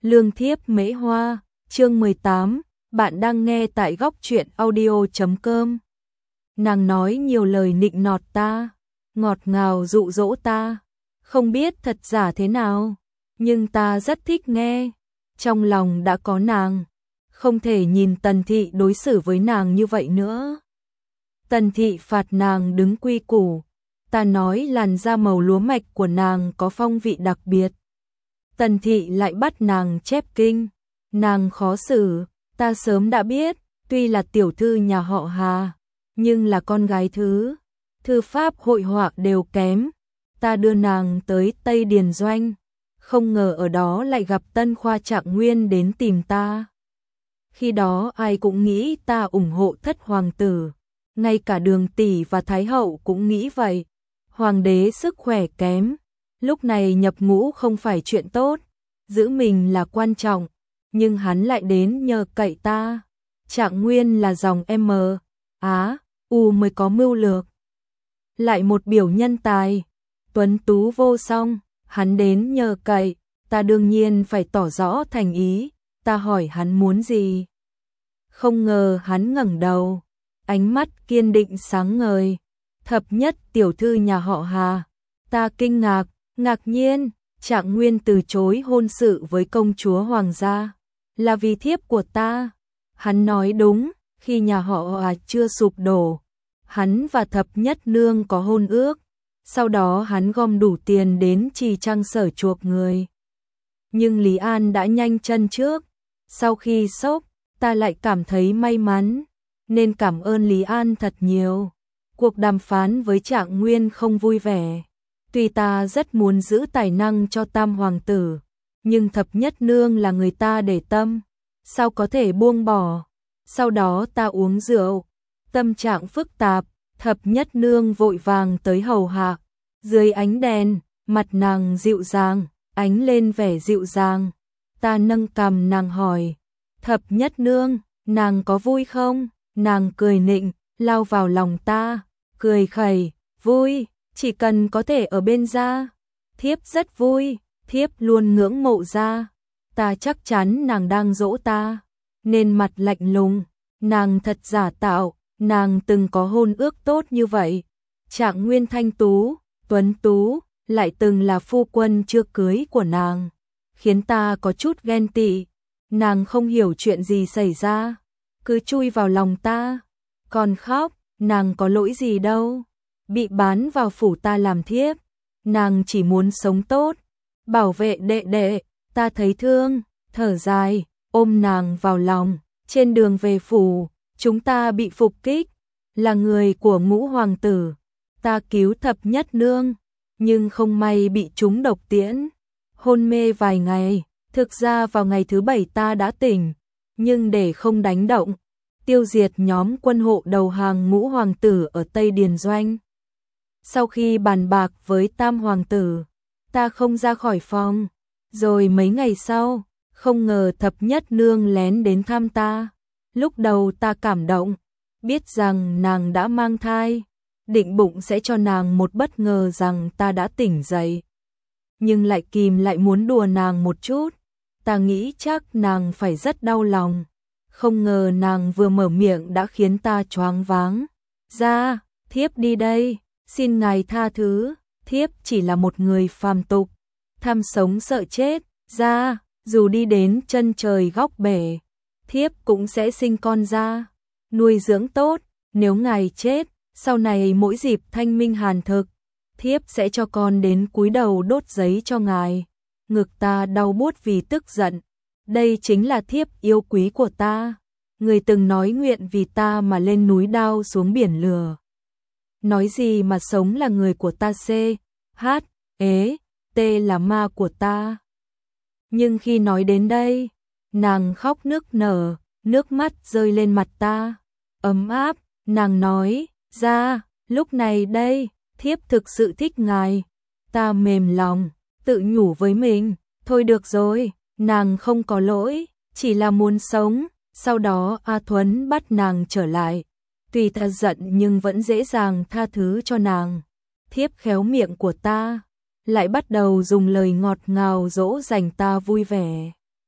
Lương thiếp mễ hoa, chương 18, bạn đang nghe tại góc truyện audio.com. Nàng nói nhiều lời nịnh nọt ta, ngọt ngào dụ dỗ ta, không biết thật giả thế nào, nhưng ta rất thích nghe, trong lòng đã có nàng, không thể nhìn Tần Thị đối xử với nàng như vậy nữa. Tần Thị phạt nàng đứng quy củ, ta nói làn da màu lúa mạch của nàng có phong vị đặc biệt. Tần Thị lại bắt nàng chép kinh, nàng khó xử, ta sớm đã biết, tuy là tiểu thư nhà họ Hà, nhưng là con gái thư pháp hội họa đều kém. Ta đưa nàng tới Tây Điền Doanh, không ngờ ở đó lại gặp Tân Khoa Trạng Nguyên đến tìm ta. Khi đó ai cũng nghĩ ta ủng hộ thất hoàng tử, ngay cả Đường tỷ và Thái hậu cũng nghĩ vậy. Hoàng đế sức khỏe kém, lúc này nhập ngũ không phải chuyện tốt, giữ mình là quan trọng, nhưng hắn lại đến nhờ cậy ta. Trạng Nguyên là dòng M, Á, U mới có mưu lược, lại một biểu nhân tài, tuấn tú vô song, hắn đến nhờ cậy, ta đương nhiên phải tỏ rõ thành ý. Ta hỏi hắn muốn gì, không ngờ hắn ngẩng đầu, ánh mắt kiên định sáng ngời. Thập nhất tiểu thư nhà họ Hà. Ta kinh ngạc, ngạc nhiên, Trạng Nguyên từ chối hôn sự với công chúa hoàng gia, là vì thiếp của ta. Hắn nói đúng, khi nhà họ Hà chưa sụp đổ, hắn và thập nhất nương có hôn ước, sau đó hắn gom đủ tiền đến Trì Trang Sở chuộc người. Nhưng Lý An đã nhanh chân trước, sau khi sốc, ta lại cảm thấy may mắn, nên cảm ơn Lý An thật nhiều. Cuộc đàm phán với Trạng Nguyên không vui vẻ, tuy ta rất muốn giữ tài năng cho tam hoàng tử, nhưng thập nhất nương là người ta để tâm, sao có thể buông bỏ. Sau đó ta uống rượu, tâm trạng phức tạp, thập nhất nương vội vàng tới hầu hạ, dưới ánh đèn, mặt nàng dịu dàng, ánh lên vẻ dịu dàng. Ta nâng cằm nàng hỏi, thập nhất nương, nàng có vui không? Nàng cười nịnh, lao vào lòng ta, cười khẩy, vui, chỉ cần có thể ở bên gia, thiếp rất vui, thiếp luôn ngưỡng mộ gia. Ta chắc chắn nàng đang dỗ ta, nên mặt lạnh lùng, nàng thật giả tạo, nàng từng có hôn ước tốt như vậy. Trạng Nguyên thanh tú, tuấn tú, lại từng là phu quân chưa cưới của nàng, khiến ta có chút ghen tị. Nàng không hiểu chuyện gì xảy ra, cứ chui vào lòng ta, còn khóc. Nàng có lỗi gì đâu, bị bán vào phủ ta làm thiếp, nàng chỉ muốn sống tốt, bảo vệ đệ đệ. Ta thấy thương, thở dài, ôm nàng vào lòng. Trên đường về phủ, chúng ta bị phục kích, là người của Ngũ hoàng tử. Ta cứu thập nhất nương, nhưng không may bị trúng độc tiễn, hôn mê vài ngày. Thực ra vào ngày thứ 7 ta đã tỉnh, nhưng để không đánh động, tiêu diệt nhóm quân hộ đầu hàng Ngũ hoàng tử ở Tây Điền Doanh. Sau khi bàn bạc với tam hoàng tử, ta không ra khỏi phòng. Rồi mấy ngày sau, không ngờ thập nhất nương lén đến thăm ta. Lúc đầu ta cảm động, biết rằng nàng đã mang thai, định bụng sẽ cho nàng một bất ngờ rằng ta đã tỉnh dậy. Nhưng lại kìm lại muốn đùa nàng một chút, ta nghĩ chắc nàng phải rất đau lòng. Không ngờ nàng vừa mở miệng đã khiến ta choáng váng. Ra, thiếp đi đây, xin ngài tha thứ, thiếp chỉ là một người phàm tục, tham sống sợ chết. Ra, dù đi đến chân trời góc bể, thiếp cũng sẽ sinh con ra, nuôi dưỡng tốt. Nếu ngài chết, sau này mỗi dịp thanh minh hàn thực, thiếp sẽ cho con đến cúi đầu đốt giấy cho ngài. Ngực ta đau buốt vì tức giận. Đây chính là thiếp yêu quý của ta, người từng nói nguyện vì ta mà lên núi đao xuống biển lửa. Nói gì mà sống là người của ta, C, H, ế, T là ma của ta. Nhưng khi nói đến đây, nàng khóc nức nở, nước mắt rơi lên mặt ta, ấm áp. Nàng nói, ra, lúc này đây, thiếp thực sự thích ngài. Ta mềm lòng, tự nhủ với mình, thôi được rồi, nàng không có lỗi, chỉ là muốn sống. Sau đó A Thuấn bắt nàng trở lại, tuy ta giận nhưng vẫn dễ dàng tha thứ cho nàng. Thiếp khéo miệng của ta, lại bắt đầu dùng lời ngọt ngào dỗ dành ta vui vẻ.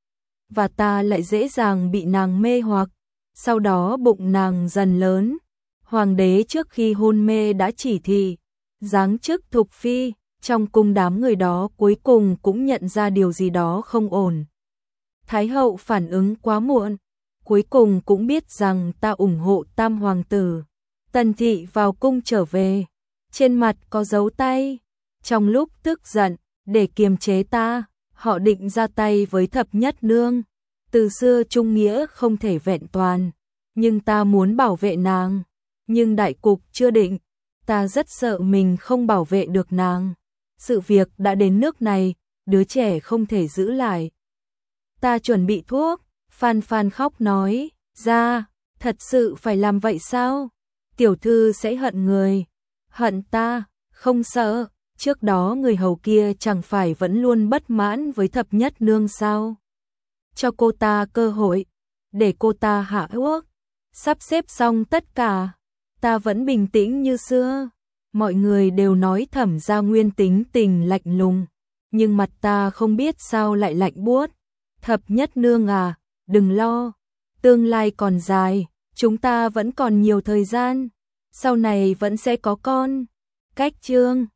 và ta lại dễ dàng bị nàng mê hoặc. Sau đó bụng nàng dần lớn. Hoàng đế trước khi hôn mê đã chỉ thị giáng chức thục phi, trong cung đám người đó cuối cùng cũng nhận ra điều gì đó không ổn. Thái hậu phản ứng quá muộn, cuối cùng cũng biết rằng ta ủng hộ tam hoàng tử. Tần thị vào cung trở về, trên mặt có dấu tay. Trong lúc tức giận, để kiềm chế ta, họ định ra tay với thập nhất nương. Từ xưa trung nghĩa không thể vẹn toàn, nhưng ta muốn bảo vệ nàng. Nhưng đại cục chưa định, ta rất sợ mình không bảo vệ được nàng. Sự việc đã đến nước này, đứa trẻ không thể giữ lại. Ta chuẩn bị thuốc, Phan Phan khóc nói, ra, thật sự phải làm vậy sao? Tiểu thư sẽ hận người. Hận ta, không sợ, trước đó người hầu kia chẳng phải vẫn luôn bất mãn với thập nhất nương sao? Cho cô ta cơ hội, để cô ta hạ thuốc, sắp xếp xong tất cả. Ta vẫn bình tĩnh như xưa. Mọi người đều nói Thẩm Gia Nguyên tính tình lạnh lùng, nhưng mặt ta không biết sao lại lạnh buốt. Thập nhất nương à, đừng lo, tương lai còn dài, chúng ta vẫn còn nhiều thời gian, sau này vẫn sẽ có con. Cách chương